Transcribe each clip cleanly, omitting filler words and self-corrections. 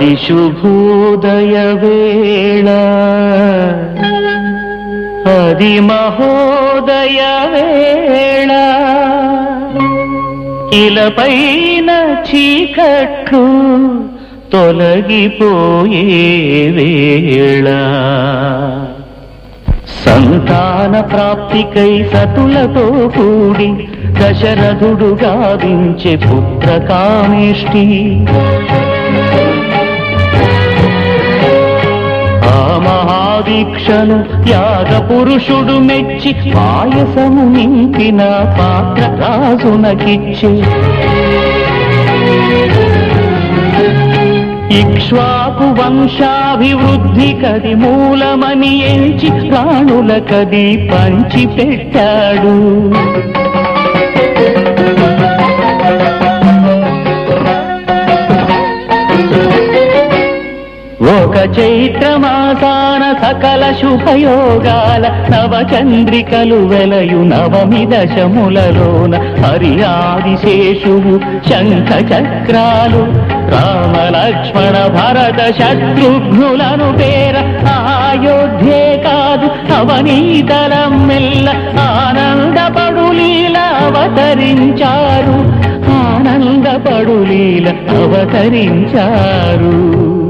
అది శుభోదయ వేళ, అది మహోదయ వేళ, ఇలపైన చీకట్లు తొలగిపోయే వేళ, సంతాన ప్రాప్తికై సతులతో కూడి దశరథుడు గావించే పుత్ర కామేష్టి. ఆ మహాదీక్షను యాగ పురుషుడు మెచ్చి పాయసము నింపిన పాత్ర రాజునకిచ్చే. ఇక్ష్వాకు వంశాభివృద్ధి కది మూలమని ఎంచి ప్రాణుల కది పంచి పెట్టాడు. ఒక చైత్రమాసాన సకల శుభయోగాల నవచంద్రికలు వెలయు నవమి దశములలోన హరియాదిశేషువు శంఖ చక్రాలు రామ లక్ష్మణ భరత శత్రుఘ్నులను పేర అయోధ్యే కాదు అవనీతలం మెల్ల ఆనందపడు లీల అవతరించారు, ఆనందపడు లీల అవతరించారు.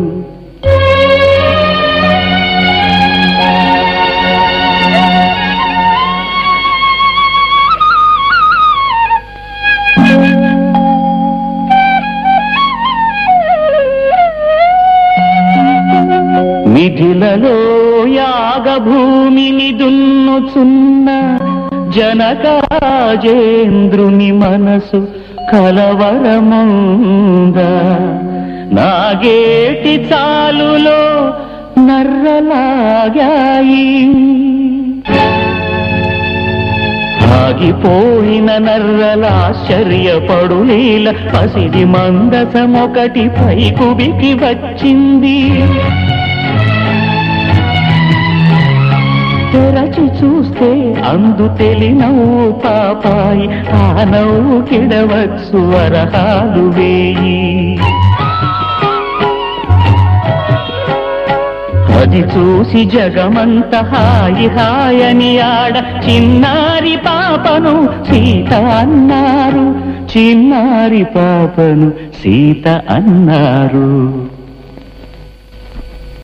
మిథిలలో యాగభూమిని దున్నుచున్న జనకాజేంద్రుని మనసు కలవరమంద, నాగేటి చాలులో నర్రలాగాయి. ఆగిపోయిన నర్రలాశ్చర్యపడు లీల పసిడి మందసమొకటి పైకుబికి వచ్చింది. తెరచి చూస్తే అందు తెలినవు పాపాయి, ఆ నవ్వు కిడవచ్చు వరహాలు వేయి. అది చూసి జగమంత హాయి హాయని ఆడ చిన్నారి పాపను సీత అన్నారు, చిన్నారి పాపను సీత అన్నారు.